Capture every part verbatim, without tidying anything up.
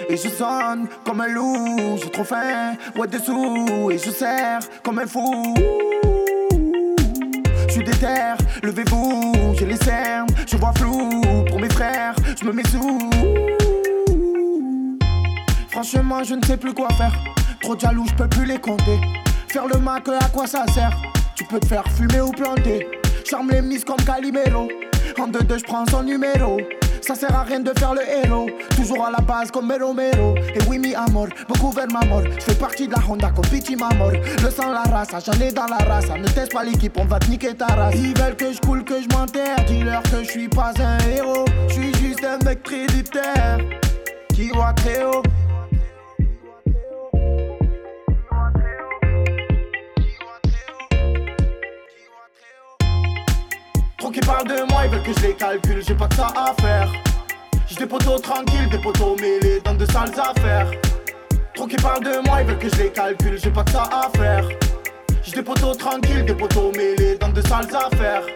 et je sonne comme un loup. J'ai trop faim, ouais dessous, et je serre comme un fou. Je suis déter, levez-vous, j'ai les cernes, je vois flou. Pour mes frères, je me mets sous. Franchement, je ne sais plus quoi faire. Trop de jaloux, je peux plus les compter. Faire le mac, à quoi ça sert? Tu peux te faire fumer ou planter. Charme les miss comme Calimero. En deux deux, je prends son numéro. Ça sert à rien de faire le héros. Toujours à la base comme Mero Mero. Et oui, mi amor, beaucoup vers ma mort. Je fais partie de la Honda comme Pichi Mamor. Le sang, la race, j'en ai dans la race. Ne teste pas l'équipe, on va te niquer ta race. Ils veulent que je coule, que je m'enterre. Dis-leur que je suis pas un héros. Je suis juste un mec trilitaire qui voit très haut. Trop qui parlent de moi, ils veulent que je les calcule, j'ai pas que ça à faire. J'ai des potos tranquilles, des potos mêlés dans de sales affaires. Trop qui parlent de moi, ils veulent que je les calcule, j'ai pas que ça à faire. J'ai des potos tranquilles, des potos mêlés dans de sales affaires.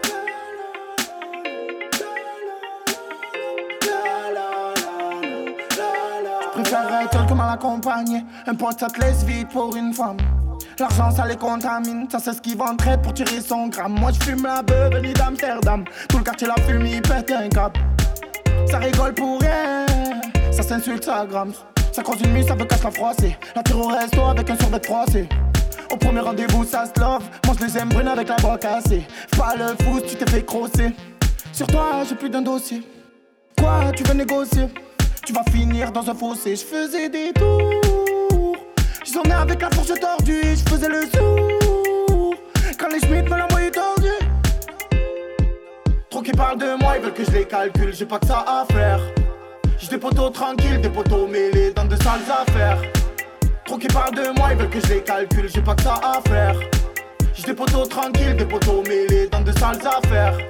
Je préfère être seul que mal accompagné. Un pote ça te laisse vite pour une femme. L'argent ça les contamine, ça c'est ce qui vend traite pour tirer son gramme. Moi je fume la beuh venue d'Amsterdam. Tout le quartier la fume, il pète un cap. Ça rigole pour rien, ça s'insulte, ça grame. Ça croise une nuit, ça veut casse la froissée. La tire au resto avec un survêt froissé. Au premier rendez-vous ça se love. Moi je les aime brunes avec la voix cassée. Pas le fou, tu t'es fait crosser. Sur toi j'ai plus d'un dossier. Quoi tu veux négocier? Tu vas finir dans un fossé. Je faisais des tours, j'en ai avec la fourche tordue et je faisais le sourd. Quand les schmitts me l'envoyaient tordu. Trop qui parlent de moi, ils veulent que je les calcule, j'ai pas que ça à faire. J'ai des potos tranquilles, des potos mêlés dans de sales affaires. Trop qui parlent de moi, ils veulent que je les calcule, j'ai pas que ça à faire. J'ai des potos tranquilles, des potos mêlés dans de sales affaires.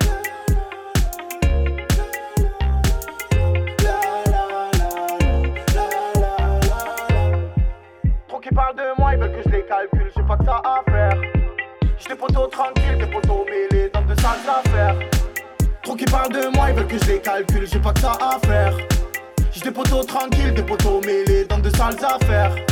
Qui parlent de moi, ils veulent que je les calcule, j'ai pas que ça à faire. J'ai des potos tranquilles, des potos mêlés dans de sales affaires. Trop qui parlent de moi, ils veulent que je les calcule, j'ai pas que ça à faire. J'ai des potos tranquilles, des potos mêlés dans de sales affaires.